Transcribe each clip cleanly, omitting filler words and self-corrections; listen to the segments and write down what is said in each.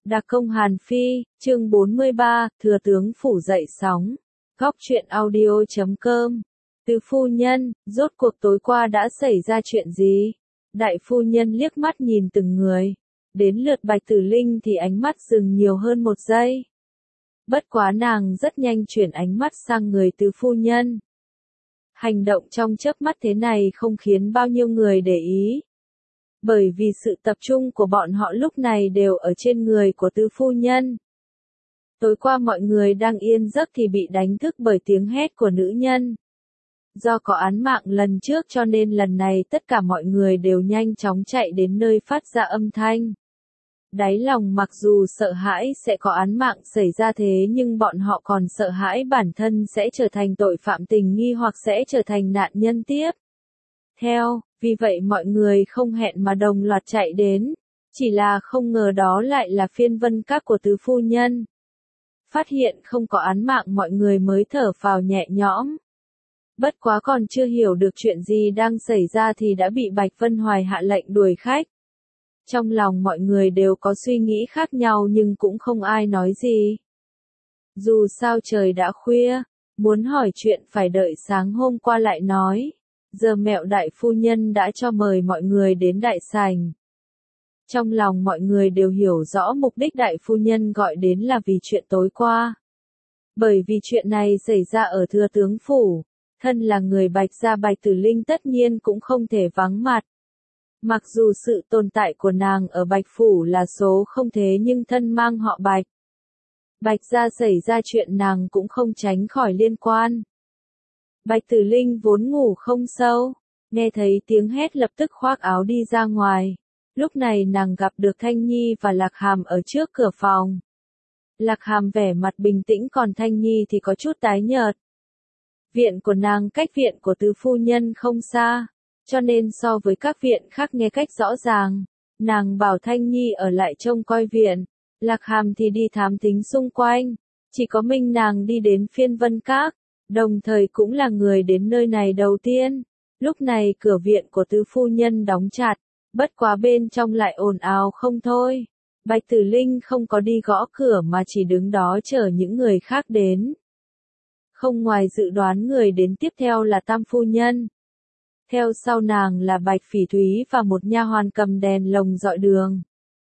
Đặc công Hàn Phi, chương 43, Thừa tướng phủ dậy sóng. Góc truyện audio.com. Từ phu nhân, rốt cuộc tối qua đã xảy ra chuyện gì? Đại phu nhân liếc mắt nhìn từng người. Đến lượt Bạch Tử Linh thì ánh mắt dừng nhiều hơn một giây. Bất quá nàng rất nhanh chuyển ánh mắt sang người Từ phu nhân. Hành động trong chớp mắt thế này không khiến bao nhiêu người để ý. Bởi vì sự tập trung của bọn họ lúc này đều ở trên người của Từ phu nhân. Tối qua mọi người đang yên giấc thì bị đánh thức bởi tiếng hét của nữ nhân. Do có án mạng lần trước cho nên lần này tất cả mọi người đều nhanh chóng chạy đến nơi phát ra âm thanh. Đáy lòng mặc dù sợ hãi sẽ có án mạng xảy ra thế nhưng bọn họ còn sợ hãi bản thân sẽ trở thành tội phạm tình nghi hoặc sẽ trở thành nạn nhân tiếp theo, vì vậy mọi người không hẹn mà đồng loạt chạy đến, chỉ là không ngờ đó lại là phiên vân các của Từ phu nhân. Phát hiện không có án mạng mọi người mới thở phào nhẹ nhõm. Bất quá còn chưa hiểu được chuyện gì đang xảy ra thì đã bị Bạch Vân Hoài hạ lệnh đuổi khách. Trong lòng mọi người đều có suy nghĩ khác nhau nhưng cũng không ai nói gì. Dù sao trời đã khuya, muốn hỏi chuyện phải đợi sáng hôm qua lại nói. Giờ mẹo đại phu nhân đã cho mời mọi người đến đại sảnh. Trong lòng mọi người đều hiểu rõ mục đích đại phu nhân gọi đến là vì chuyện tối qua. Bởi vì chuyện này xảy ra ở thừa tướng phủ, thân là người Bạch gia Bạch Tử Linh tất nhiên cũng không thể vắng mặt. Mặc dù sự tồn tại của nàng ở Bạch phủ là số không thế nhưng thân mang họ Bạch. Bạch gia xảy ra chuyện nàng cũng không tránh khỏi liên quan. Bạch Tử Linh vốn ngủ không sâu, nghe thấy tiếng hét lập tức khoác áo đi ra ngoài. Lúc này nàng gặp được Thanh Nhi và Lạc Hàm ở trước cửa phòng. Lạc Hàm vẻ mặt bình tĩnh còn Thanh Nhi thì có chút tái nhợt. Viện của nàng cách viện của Từ phu nhân không xa, cho nên so với các viện khác nghe cách rõ ràng. Nàng bảo Thanh Nhi ở lại trông coi viện, Lạc Hàm thì đi thám thính xung quanh. Chỉ có mình nàng đi đến phiên vân các, đồng thời cũng là người đến nơi này đầu tiên. Lúc này cửa viện của Từ phu nhân đóng chặt, bất quá bên trong lại ồn ào không thôi. Bạch Tử Linh không có đi gõ cửa mà chỉ đứng đó chờ những người khác đến. Không ngoài dự đoán người đến tiếp theo là Tam phu nhân. Theo sau nàng là Bạch Phỉ Thúy và một nha hoàn cầm đèn lồng dọi đường.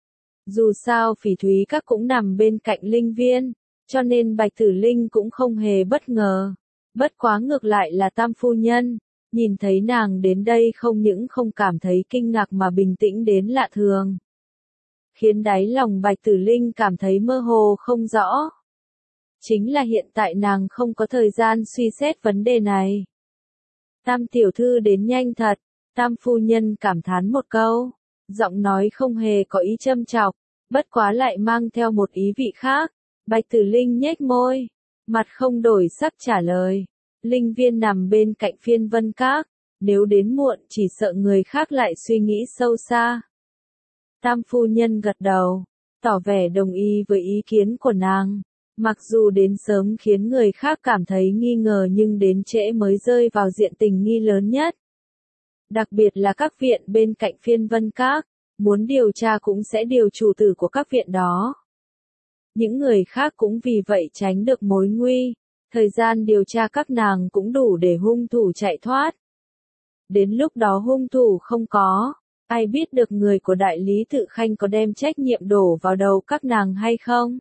Dù sao Phỉ Thúy các cũng nằm bên cạnh linh viên, cho nên Bạch Tử Linh cũng không hề bất ngờ. Bất quá ngược lại là Tam phu nhân, nhìn thấy nàng đến đây không những không cảm thấy kinh ngạc mà bình tĩnh đến lạ thường. Khiến đáy lòng Bạch Tử Linh cảm thấy mơ hồ không rõ. Chính là hiện tại nàng không có thời gian suy xét vấn đề này. Tam tiểu thư đến nhanh thật, Tam phu nhân cảm thán một câu, giọng nói không hề có ý châm chọc, bất quá lại mang theo một ý vị khác. Bạch Tử Linh nhếch môi, mặt không đổi sắc trả lời, linh viên nằm bên cạnh phiên vân các, nếu đến muộn chỉ sợ người khác lại suy nghĩ sâu xa. Tam phu nhân gật đầu, tỏ vẻ đồng ý với ý kiến của nàng. Mặc dù đến sớm khiến người khác cảm thấy nghi ngờ nhưng đến trễ mới rơi vào diện tình nghi lớn nhất. Đặc biệt là các viện bên cạnh phiên vân các, muốn điều tra cũng sẽ điều chủ tử của các viện đó. Những người khác cũng vì vậy tránh được mối nguy, thời gian điều tra các nàng cũng đủ để hung thủ chạy thoát. Đến lúc đó hung thủ không có, ai biết được người của đại lý Tự Khanh có đem trách nhiệm đổ vào đầu các nàng hay không?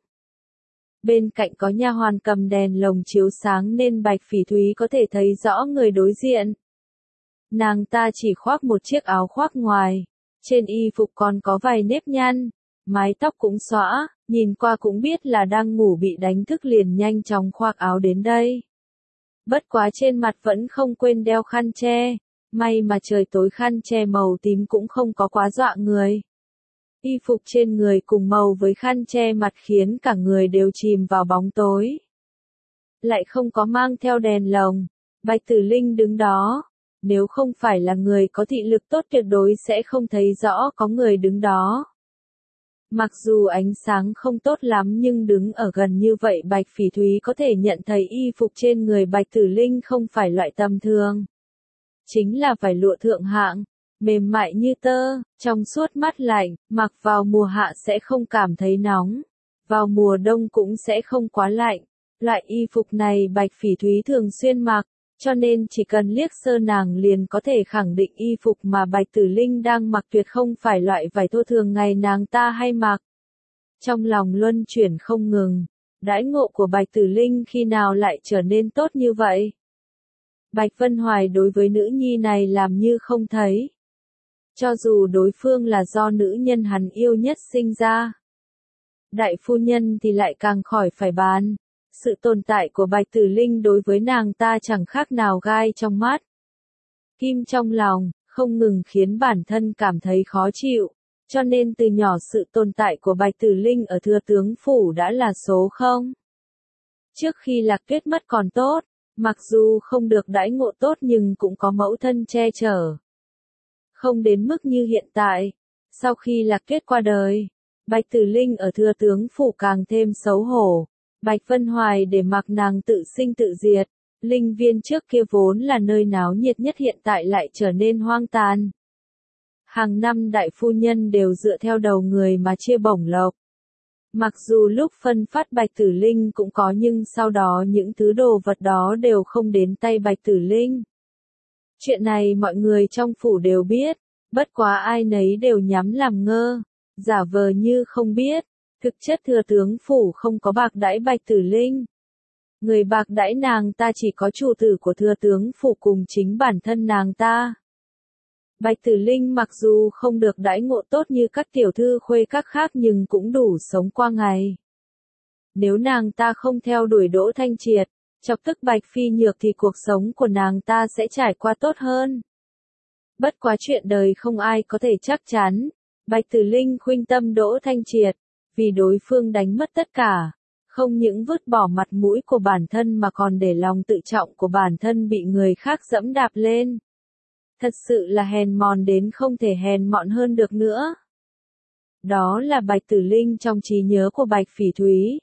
Bên cạnh có nha hoàn cầm đèn lồng chiếu sáng nên Bạch Phỉ Thúy có thể thấy rõ người đối diện. Nàng ta chỉ khoác một chiếc áo khoác ngoài, trên y phục còn có vài nếp nhăn, mái tóc cũng xõa, nhìn qua cũng biết là đang ngủ bị đánh thức liền nhanh chóng khoác áo đến đây. Bất quá trên mặt vẫn không quên đeo khăn che, may mà trời tối khăn che màu tím cũng không có quá dọa người. Y phục trên người cùng màu với khăn che mặt khiến cả người đều chìm vào bóng tối. Lại không có mang theo đèn lồng, Bạch Tử Linh đứng đó, nếu không phải là người có thị lực tốt tuyệt đối sẽ không thấy rõ có người đứng đó. Mặc dù ánh sáng không tốt lắm nhưng đứng ở gần như vậy Bạch Phỉ Thúy có thể nhận thấy y phục trên người Bạch Tử Linh không phải loại tầm thường. Chính là vải lụa thượng hạng, mềm mại như tơ, trong suốt mát lạnh, mặc vào mùa hạ sẽ không cảm thấy nóng, vào mùa đông cũng sẽ không quá lạnh. Loại y phục này Bạch Phỉ Thúy thường xuyên mặc, cho nên chỉ cần liếc sơ nàng liền có thể khẳng định y phục mà Bạch Tử Linh đang mặc tuyệt không phải loại vải thô thường ngày nàng ta hay mặc. Trong lòng luân chuyển không ngừng, đãi ngộ của Bạch Tử Linh khi nào lại trở nên tốt như vậy? Bạch Vân Hoài đối với nữ nhi này làm như không thấy. Cho dù đối phương là do nữ nhân hắn yêu nhất sinh ra. Đại phu nhân thì lại càng khỏi phải bàn. Sự tồn tại của Bạch Tử Linh đối với nàng ta chẳng khác nào gai trong mắt. Kim trong lòng, không ngừng khiến bản thân cảm thấy khó chịu. Cho nên từ nhỏ sự tồn tại của Bạch Tử Linh ở Thừa Tướng Phủ đã là số 0. Trước khi Lạc Tuyết mất còn tốt, mặc dù không được đãi ngộ tốt nhưng cũng có mẫu thân che chở. Không đến mức như hiện tại, sau khi Lạc Tuyết qua đời, Bạch Tử Linh ở Thừa Tướng Phủ càng thêm xấu hổ. Bạch Vân Hoài để mặc nàng tự sinh tự diệt, linh viên trước kia vốn là nơi náo nhiệt nhất hiện tại lại trở nên hoang tàn. Hàng năm đại phu nhân đều dựa theo đầu người mà chia bổng lộc. Mặc dù lúc phân phát Bạch Tử Linh cũng có nhưng sau đó những thứ đồ vật đó đều không đến tay Bạch Tử Linh. Chuyện này mọi người trong phủ đều biết, bất quá ai nấy đều nhắm làm ngơ, giả vờ như không biết. Thực chất Thừa Tướng Phủ không có bạc đãi Bạch Tử Linh. Người bạc đãi nàng ta chỉ có chủ tử của Thừa Tướng Phủ cùng chính bản thân nàng ta. Bạch Tử Linh mặc dù không được đãi ngộ tốt như các tiểu thư khuê các khác nhưng cũng đủ sống qua ngày. Nếu nàng ta không theo đuổi Đỗ Thanh Triệt, chọc tức Bạch Phi Nhược thì cuộc sống của nàng ta sẽ trải qua tốt hơn. Bất quá chuyện đời không ai có thể chắc chắn. Bạch Tử Linh khuynh tâm Đỗ Thanh Triệt, vì đối phương đánh mất tất cả, không những vứt bỏ mặt mũi của bản thân mà còn để lòng tự trọng của bản thân bị người khác dẫm đạp lên. Thật sự là hèn mọn đến không thể hèn mọn hơn được nữa. Đó là Bạch Tử Linh trong trí nhớ của Bạch Phỉ Thúy.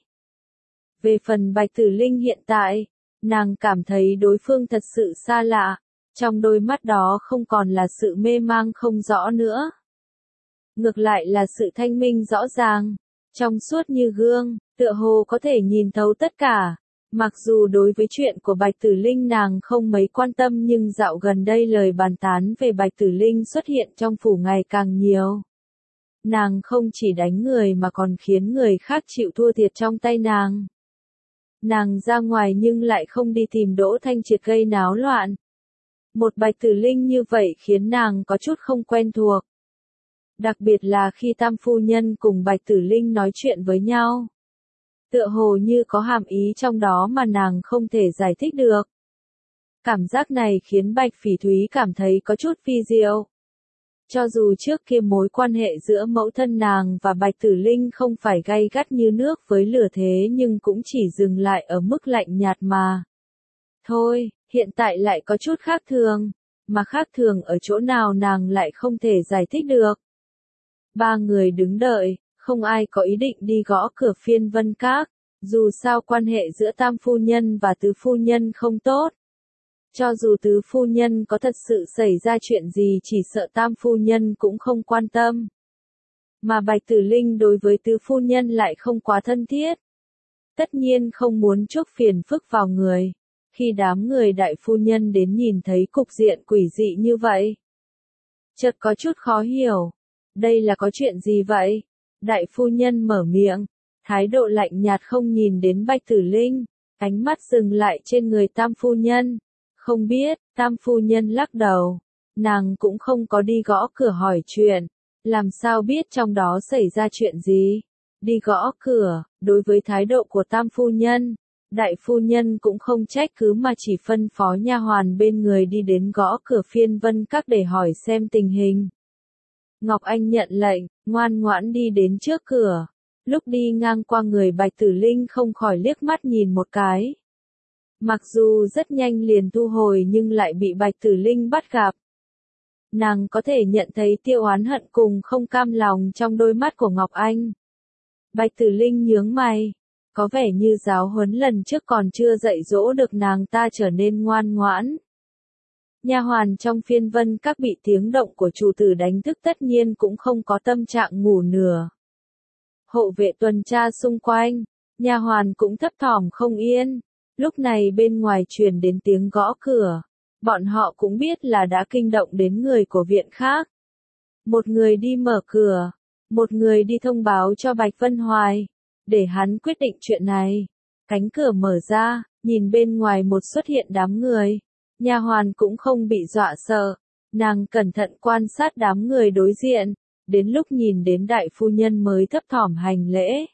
Về phần Bạch Tử Linh hiện tại, nàng cảm thấy đối phương thật sự xa lạ, trong đôi mắt đó không còn là sự mê mang không rõ nữa. Ngược lại là sự thanh minh rõ ràng, trong suốt như gương, tựa hồ có thể nhìn thấu tất cả. Mặc dù đối với chuyện của Bạch Tử Linh nàng không mấy quan tâm nhưng dạo gần đây lời bàn tán về Bạch Tử Linh xuất hiện trong phủ ngày càng nhiều. Nàng không chỉ đánh người mà còn khiến người khác chịu thua thiệt trong tay nàng. Nàng ra ngoài nhưng lại không đi tìm Đỗ Thanh Triệt gây náo loạn. Một Bạch Tử Linh như vậy khiến nàng có chút không quen thuộc. Đặc biệt là khi Tam phu nhân cùng Bạch Tử Linh nói chuyện với nhau. Tựa hồ như có hàm ý trong đó mà nàng không thể giải thích được. Cảm giác này khiến Bạch Phỉ Thúy cảm thấy có chút phi diệu. Cho dù trước kia mối quan hệ giữa mẫu thân nàng và Bạch Tử Linh không phải gay gắt như nước với lửa thế nhưng cũng chỉ dừng lại ở mức lạnh nhạt mà. Thôi, hiện tại lại có chút khác thường, mà khác thường ở chỗ nào nàng lại không thể giải thích được. Ba người đứng đợi, không ai có ý định đi gõ cửa Phiên Vân Các, dù sao quan hệ giữa Tam phu nhân và Tứ phu nhân không tốt. Cho dù Tứ phu nhân có thật sự xảy ra chuyện gì chỉ sợ Tam phu nhân cũng không quan tâm. Mà Bạch Tử Linh đối với Tứ phu nhân lại không quá thân thiết. Tất nhiên không muốn chuốc phiền phức vào người. Khi đám người đại phu nhân đến nhìn thấy cục diện quỷ dị như vậy, chợt có chút khó hiểu. Đây là có chuyện gì vậy? Đại phu nhân mở miệng, thái độ lạnh nhạt không nhìn đến Bạch Tử Linh, ánh mắt dừng lại trên người Tam phu nhân. Không biết, Tam phu nhân lắc đầu, nàng cũng không có đi gõ cửa hỏi chuyện, làm sao biết trong đó xảy ra chuyện gì? Đi gõ cửa, đối với thái độ của Tam phu nhân, đại phu nhân cũng không trách cứ mà chỉ phân phó nha hoàn bên người đi đến gõ cửa Phiên Vân Các để hỏi xem tình hình. Ngọc Anh nhận lệnh, ngoan ngoãn đi đến trước cửa. Lúc đi ngang qua người Bạch Tử Linh không khỏi liếc mắt nhìn một cái. Mặc dù rất nhanh liền thu hồi nhưng lại bị Bạch Tử Linh bắt gặp. Nàng có thể nhận thấy tiêu oán hận cùng không cam lòng trong đôi mắt của Ngọc Anh. Bạch Tử Linh nhướng mày, có vẻ như giáo huấn lần trước còn chưa dạy dỗ được nàng ta trở nên ngoan ngoãn. Nha hoàn trong phiên vân các bị tiếng động của chủ tử đánh thức tất nhiên cũng không có tâm trạng ngủ nửa. Hộ vệ tuần tra xung quanh, nha hoàn cũng thấp thỏm không yên. Lúc này bên ngoài truyền đến tiếng gõ cửa. Bọn họ cũng biết là đã kinh động đến người của viện khác. Một người đi mở cửa, một người đi thông báo cho Bạch Vân Hoài, để hắn quyết định chuyện này. Cánh cửa mở ra, nhìn bên ngoài một xuất hiện đám người. Nha hoàn cũng không bị dọa sợ, nàng cẩn thận quan sát đám người đối diện, đến lúc nhìn đến đại phu nhân mới thấp thỏm hành lễ.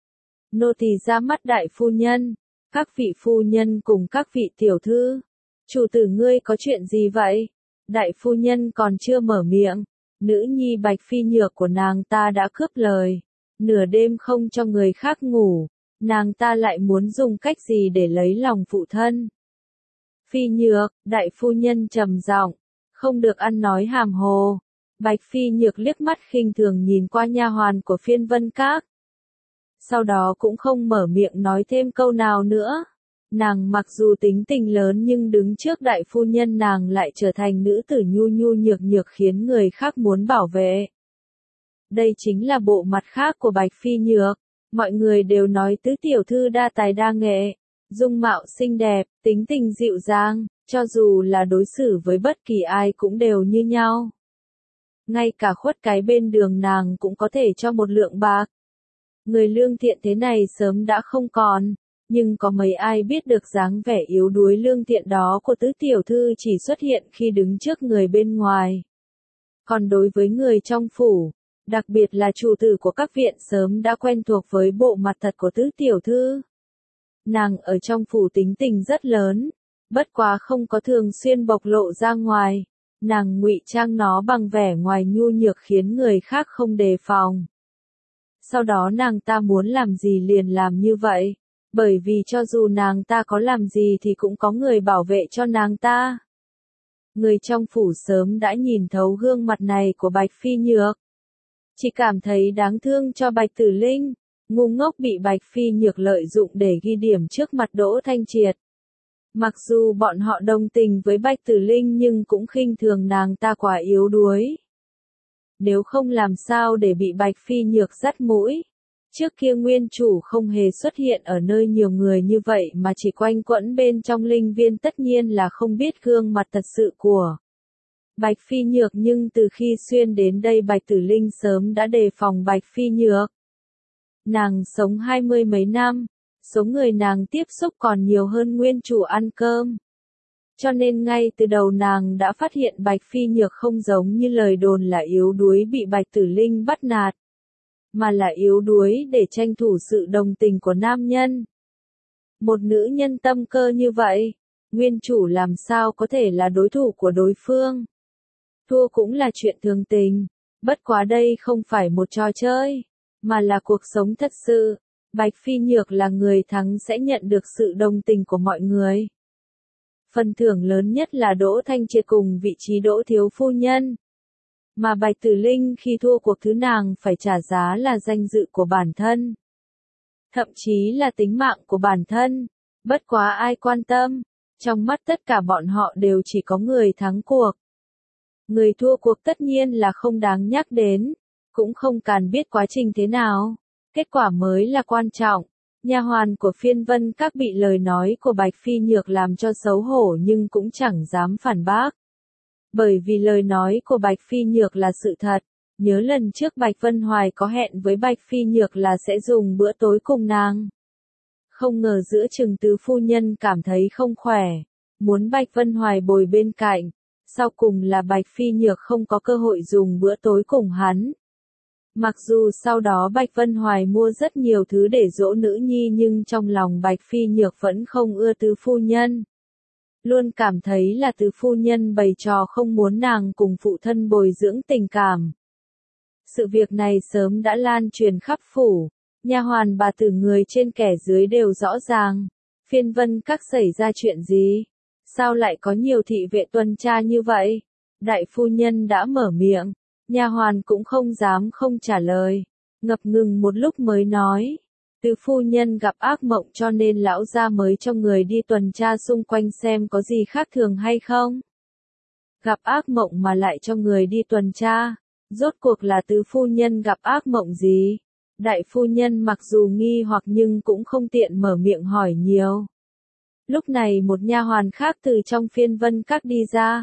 Nô tỳ ra mắt đại phu nhân, các vị phu nhân cùng các vị tiểu thư. Chủ tử ngươi có chuyện gì vậy? Đại phu nhân còn chưa mở miệng, nữ nhi Bạch Phi Nhược của nàng ta đã cướp lời. Nửa đêm không cho người khác ngủ, nàng ta lại muốn dùng cách gì để lấy lòng phụ thân. Phi Nhược, đại phu nhân trầm giọng, không được ăn nói hàm hồ. Bạch Phi Nhược liếc mắt khinh thường nhìn qua nha hoàn của phiên vân các. Sau đó cũng không mở miệng nói thêm câu nào nữa. Nàng mặc dù tính tình lớn nhưng đứng trước đại phu nhân nàng lại trở thành nữ tử nhu nhu nhược nhược khiến người khác muốn bảo vệ. Đây chính là bộ mặt khác của Bạch Phi Nhược. Mọi người đều nói tứ tiểu thư đa tài đa nghệ, dung mạo xinh đẹp, tính tình dịu dàng, cho dù là đối xử với bất kỳ ai cũng đều như nhau. Ngay cả khuất cái bên đường nàng cũng có thể cho một lượng bạc. Người lương thiện thế này sớm đã không còn, nhưng có mấy ai biết được dáng vẻ yếu đuối lương thiện đó của tứ tiểu thư chỉ xuất hiện khi đứng trước người bên ngoài. Còn đối với người trong phủ, đặc biệt là chủ tử của các viện sớm đã quen thuộc với bộ mặt thật của tứ tiểu thư. Nàng ở trong phủ tính tình rất lớn, bất quá không có thường xuyên bộc lộ ra ngoài. Nàng ngụy trang nó bằng vẻ ngoài nhu nhược khiến người khác không đề phòng. Sau đó nàng ta muốn làm gì liền làm như vậy, bởi vì cho dù nàng ta có làm gì thì cũng có người bảo vệ cho nàng ta. Người trong phủ sớm đã nhìn thấu gương mặt này của Bạch Phi Nhược. Chỉ cảm thấy đáng thương cho Bạch Tử Linh, ngu ngốc bị Bạch Phi Nhược lợi dụng để ghi điểm trước mặt Đỗ Thanh Triệt. Mặc dù bọn họ đồng tình với Bạch Tử Linh nhưng cũng khinh thường nàng ta quá yếu đuối. Nếu không làm sao để bị Bạch Phi Nhược dắt mũi. Trước kia nguyên chủ không hề xuất hiện ở nơi nhiều người như vậy mà chỉ quanh quẩn bên trong linh viên, tất nhiên là không biết gương mặt thật sự của Bạch Phi Nhược, nhưng từ khi xuyên đến đây Bạch Tử Linh sớm đã đề phòng Bạch Phi Nhược. Nàng sống 20 mấy năm, số người nàng tiếp xúc còn nhiều hơn nguyên chủ ăn cơm. Cho nên ngay từ đầu nàng đã phát hiện Bạch Phi Nhược không giống như lời đồn là yếu đuối bị Bạch Tử Linh bắt nạt, mà là yếu đuối để tranh thủ sự đồng tình của nam nhân. Một nữ nhân tâm cơ như vậy, nguyên chủ làm sao có thể là đối thủ của đối phương. Thua cũng là chuyện thường tình, bất quá đây không phải một trò chơi, mà là cuộc sống thật sự. Bạch Phi Nhược là người thắng sẽ nhận được sự đồng tình của mọi người. Phần thưởng lớn nhất là Đỗ Thanh Triệt cùng vị trí Đỗ thiếu phu nhân. Mà Bạch Tử Linh khi thua cuộc thứ nàng phải trả giá là danh dự của bản thân. Thậm chí là tính mạng của bản thân. Bất quá ai quan tâm, trong mắt tất cả bọn họ đều chỉ có người thắng cuộc. Người thua cuộc tất nhiên là không đáng nhắc đến, cũng không cần biết quá trình thế nào. Kết quả mới là quan trọng. Nha hoàn của phiên vân các bị lời nói của Bạch Phi Nhược làm cho xấu hổ nhưng cũng chẳng dám phản bác. Bởi vì lời nói của Bạch Phi Nhược là sự thật. Nhớ lần trước Bạch Vân Hoài có hẹn với Bạch Phi Nhược là sẽ dùng bữa tối cùng nàng. Không ngờ giữa chừng tứ phu nhân cảm thấy không khỏe, muốn Bạch Vân Hoài bồi bên cạnh. Sau cùng là Bạch Phi Nhược không có cơ hội dùng bữa tối cùng hắn. Mặc dù sau đó Bạch Vân Hoài mua rất nhiều thứ để dỗ nữ nhi nhưng trong lòng Bạch Phi Nhược vẫn không ưa tứ phu nhân. Luôn cảm thấy là tứ phu nhân bày trò không muốn nàng cùng phụ thân bồi dưỡng tình cảm. Sự việc này sớm đã lan truyền khắp phủ, nha hoàn bà tử người trên kẻ dưới đều rõ ràng. Phiên vân các xảy ra chuyện gì? Sao lại có nhiều thị vệ tuần tra như vậy? Đại phu nhân đã mở miệng, nha hoàn cũng không dám không trả lời, ngập ngừng một lúc mới nói. Tứ phu nhân gặp ác mộng cho nên lão gia mới cho người đi tuần tra xung quanh xem có gì khác thường hay không. gặp ác mộng mà lại cho người đi tuần tra. Rốt cuộc là tứ phu nhân gặp ác mộng gì? Đại phu nhân mặc dù nghi hoặc nhưng cũng không tiện mở miệng hỏi nhiều. Lúc này một nha hoàn khác từ trong phiên vân các đi ra.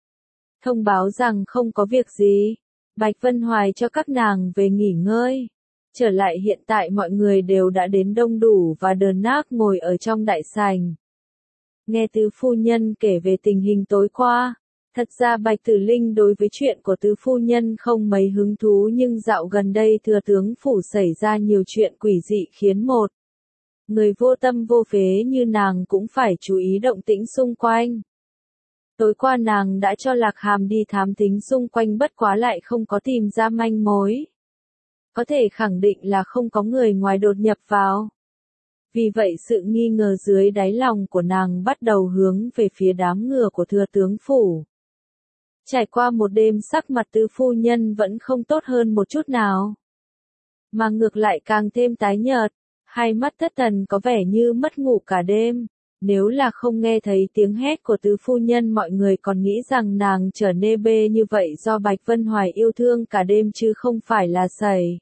Thông báo rằng không có việc gì. Bạch Vân Hoài cho các nàng về nghỉ ngơi. Trở lại hiện tại mọi người đều đã đến đông đủ và đờn nác ngồi ở trong đại sảnh. Nghe tứ phu nhân kể về tình hình tối qua. Thật ra Bạch Tử Linh đối với chuyện của tứ phu nhân không mấy hứng thú nhưng dạo gần đây thừa tướng phủ xảy ra nhiều chuyện quỷ dị khiến một người vô tâm vô phế như nàng cũng phải chú ý động tĩnh xung quanh. Tối qua nàng đã cho Lạc Hàm đi thám thính xung quanh bất quá lại không có tìm ra manh mối. Có thể khẳng định là không có người ngoài đột nhập vào. Vì vậy sự nghi ngờ dưới đáy lòng của nàng bắt đầu hướng về phía đám ngựa của thừa tướng phủ. Trải qua một đêm sắc mặt tứ phu nhân vẫn không tốt hơn một chút nào. Mà ngược lại càng thêm tái nhợt, hai mắt thất thần có vẻ như mất ngủ cả đêm. Nếu là không nghe thấy tiếng hét của tứ phu nhân mọi người còn nghĩ rằng nàng trở nên bê như vậy do Bạch Vân Hoài yêu thương cả đêm chứ không phải là xảy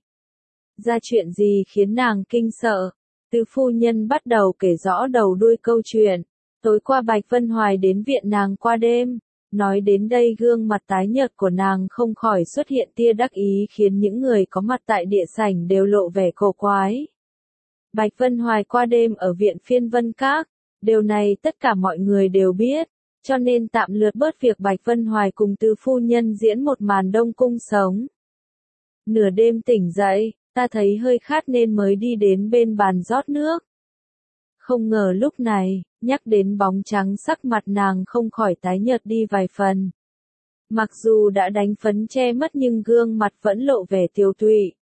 ra chuyện gì khiến nàng kinh sợ. Tứ phu nhân bắt đầu kể rõ đầu đuôi câu chuyện. Tối qua Bạch Vân Hoài đến viện nàng qua đêm. Nói đến đây gương mặt tái nhợt của nàng không khỏi xuất hiện tia đắc ý khiến những người có mặt tại địa sảnh đều lộ vẻ cổ quái. Bạch Vân Hoài qua đêm ở viện phiên vân các. Điều này tất cả mọi người đều biết, cho nên tạm lượt bớt việc Bạch Vân Hoài cùng tứ phu nhân diễn một màn đông cung sống. Nửa đêm tỉnh dậy, ta thấy hơi khát nên mới đi đến bên bàn rót nước. Không ngờ lúc này, nhắc đến bóng trắng sắc mặt nàng không khỏi tái nhợt đi vài phần. Mặc dù đã đánh phấn che mất nhưng gương mặt vẫn lộ vẻ tiều tụy.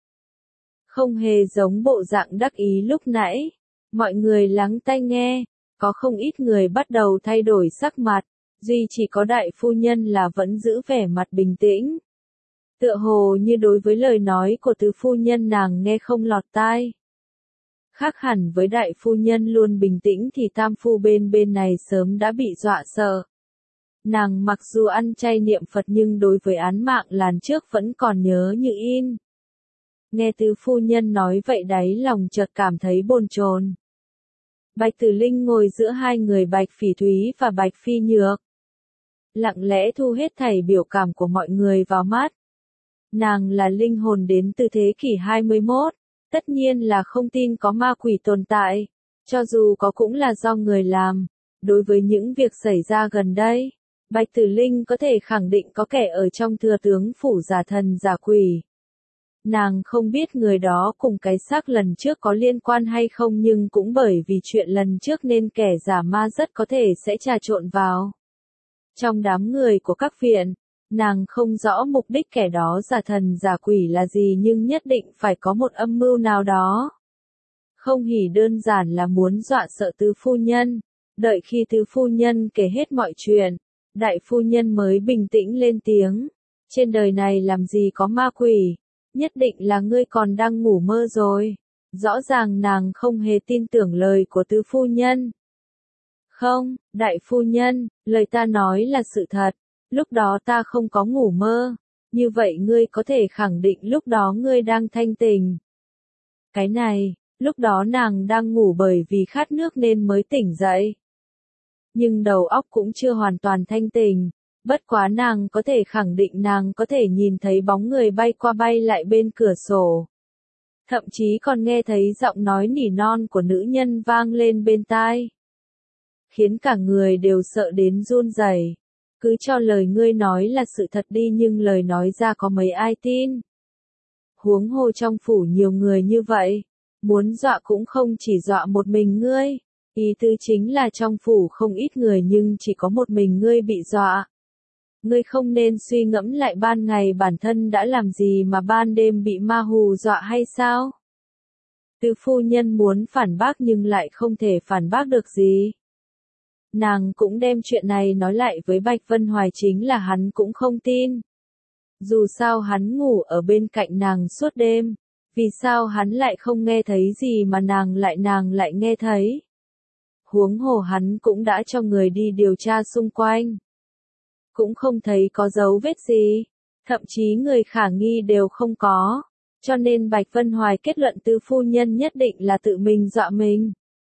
Không hề giống bộ dạng đắc ý lúc nãy. Mọi người lắng tai nghe. Có không ít người bắt đầu thay đổi sắc mặt, duy chỉ có đại phu nhân là vẫn giữ vẻ mặt bình tĩnh. Tựa hồ như đối với lời nói của tứ phu nhân nàng nghe không lọt tai. Khác hẳn với đại phu nhân luôn bình tĩnh thì tam phu bên này sớm đã bị dọa sợ. Nàng mặc dù ăn chay niệm Phật nhưng đối với án mạng lần trước vẫn còn nhớ như in. Nghe tứ phu nhân nói vậy đáy lòng chợt cảm thấy bồn chồn. Bạch Tử Linh ngồi giữa hai người Bạch Phỉ Thúy và Bạch Phi Nhược. Lặng lẽ thu hết thảy biểu cảm của mọi người vào mắt. Nàng là linh hồn đến từ thế kỷ 21, tất nhiên là không tin có ma quỷ tồn tại, cho dù có cũng là do người làm. Đối với những việc xảy ra gần đây, Bạch Tử Linh có thể khẳng định có kẻ ở trong thừa tướng phủ giả thần giả quỷ. Nàng không biết người đó cùng cái xác lần trước có liên quan hay không nhưng cũng bởi vì chuyện lần trước nên kẻ giả ma rất có thể sẽ trà trộn vào. Trong đám người của các viện, nàng không rõ mục đích kẻ đó giả thần giả quỷ là gì nhưng nhất định phải có một âm mưu nào đó. Không hỉ đơn giản là muốn dọa sợ tứ phu nhân. Đợi khi tứ phu nhân kể hết mọi chuyện, đại phu nhân mới bình tĩnh lên tiếng. Trên đời này làm gì có ma quỷ? Nhất định là ngươi còn đang ngủ mơ rồi. Rõ ràng nàng không hề tin tưởng lời của tứ phu nhân. Không, đại phu nhân, lời ta nói là sự thật. Lúc đó ta không có ngủ mơ. Như vậy ngươi có thể khẳng định lúc đó ngươi đang thanh tỉnh. Cái này, lúc đó nàng đang ngủ bởi vì khát nước nên mới tỉnh dậy. Nhưng đầu óc cũng chưa hoàn toàn thanh tỉnh. Bất quá nàng có thể khẳng định nàng có thể nhìn thấy bóng người bay qua bay lại bên cửa sổ. Thậm chí còn nghe thấy giọng nói nỉ non của nữ nhân vang lên bên tai. Khiến cả người đều sợ đến run rẩy. Cứ cho lời ngươi nói là sự thật đi nhưng lời nói ra có mấy ai tin. Huống hồ trong phủ nhiều người như vậy. Muốn dọa cũng không chỉ dọa một mình ngươi. Ý tứ chính là trong phủ không ít người nhưng chỉ có một mình ngươi bị dọa. Ngươi không nên suy ngẫm lại ban ngày bản thân đã làm gì mà ban đêm bị ma hù dọa hay sao? Tứ phu nhân muốn phản bác nhưng lại không thể phản bác được gì. Nàng cũng đem chuyện này nói lại với Bạch Vân Hoài chính là hắn cũng không tin. Dù sao hắn ngủ ở bên cạnh nàng suốt đêm, vì sao hắn lại không nghe thấy gì mà nàng lại nghe thấy. Huống hồ hắn cũng đã cho người đi điều tra xung quanh. cũng không thấy có dấu vết gì, thậm chí người khả nghi đều không có. Cho nên Bạch Vân Hoài kết luận Tứ phu nhân nhất định là tự mình dọa mình.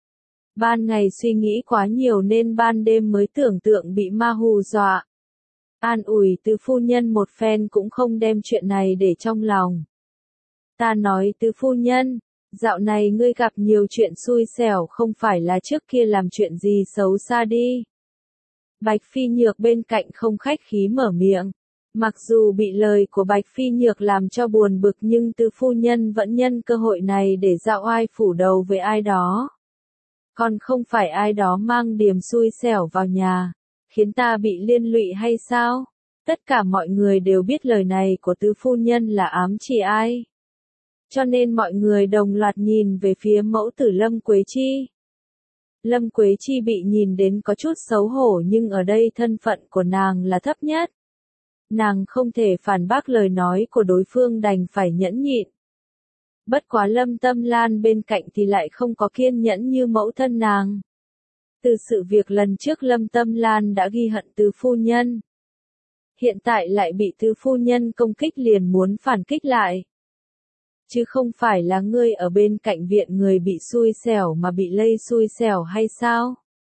Ban ngày suy nghĩ quá nhiều nên ban đêm mới tưởng tượng bị ma hù dọa. An ủi Tứ phu nhân một phen cũng không đem chuyện này để trong lòng. Ta nói Tứ phu nhân, dạo này ngươi gặp nhiều chuyện xui xẻo không phải là trước kia làm chuyện gì xấu xa đi. Bạch Phi Nhược bên cạnh không khách khí mở miệng. Mặc dù bị lời của Bạch Phi Nhược làm cho buồn bực nhưng Tứ phu nhân vẫn nhân cơ hội này để dạo oai phủ đầu với ai đó. Còn không phải ai đó mang điểm xui xẻo vào nhà, khiến ta bị liên lụy hay sao? Tất cả mọi người đều biết lời này của Tứ phu nhân là ám chỉ ai. Cho nên mọi người đồng loạt nhìn về phía mẫu tử Lâm Quế Chi. Lâm Quế Chi bị nhìn đến có chút xấu hổ nhưng ở đây thân phận của nàng là thấp nhất. Nàng không thể phản bác lời nói của đối phương đành phải nhẫn nhịn. Bất quá Lâm Tâm Lan bên cạnh thì lại không có kiên nhẫn như mẫu thân nàng. Từ sự việc lần trước Lâm Tâm Lan đã ghi hận Tứ phu nhân. Hiện tại lại bị Tứ phu nhân công kích liền muốn phản kích lại. Chứ không phải là ngươi ở bên cạnh viện người bị xui xẻo mà bị lây xui xẻo hay sao?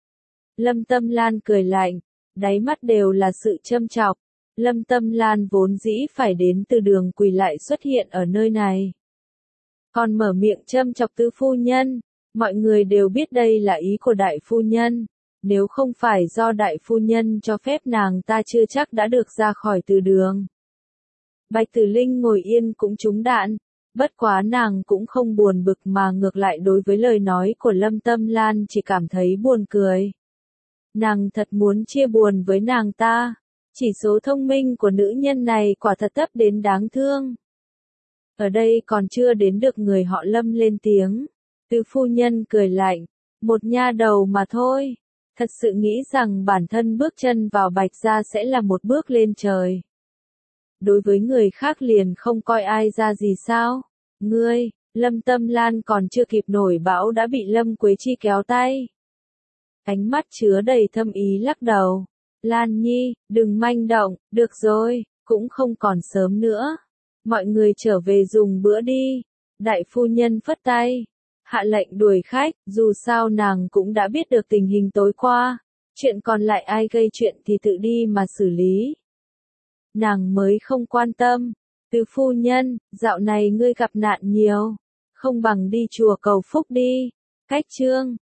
Lâm Tâm Lan cười lạnh, đáy mắt đều là sự châm chọc. Lâm Tâm Lan vốn dĩ phải đến từ Đường Quỳ lại xuất hiện ở nơi này. Còn mở miệng châm chọc Tứ phu nhân, mọi người đều biết đây là ý của đại phu nhân. Nếu không phải do đại phu nhân cho phép nàng ta chưa chắc đã được ra khỏi từ đường. Bạch Tử Linh ngồi yên cũng trúng đạn. Bất quá nàng cũng không buồn bực mà ngược lại đối với lời nói của Lâm Tâm Lan chỉ cảm thấy buồn cười. Nàng thật muốn chia buồn với nàng ta. Chỉ số thông minh của nữ nhân này quả thật thấp đến đáng thương. Ở đây còn chưa đến được người họ Lâm lên tiếng. Tứ phu nhân cười lạnh. Một nha đầu mà thôi. Thật sự nghĩ rằng bản thân bước chân vào Bạch gia sẽ là một bước lên trời. Đối với người khác liền không coi ai ra gì sao? Ngươi, Lâm Tâm Lan còn chưa kịp nổi bão đã bị Lâm Quế Chi kéo tay. Ánh mắt chứa đầy thâm ý lắc đầu. Lan Nhi, đừng manh động, được rồi, cũng không còn sớm nữa. Mọi người trở về dùng bữa đi. Đại phu nhân phất tay. Hạ lệnh đuổi khách, dù sao nàng cũng đã biết được tình hình tối qua. Chuyện còn lại ai gây chuyện thì tự đi mà xử lý. Nàng mới không quan tâm. Tứ phu nhân, dạo này ngươi gặp nạn nhiều. Không bằng đi chùa cầu phúc đi. Cách chương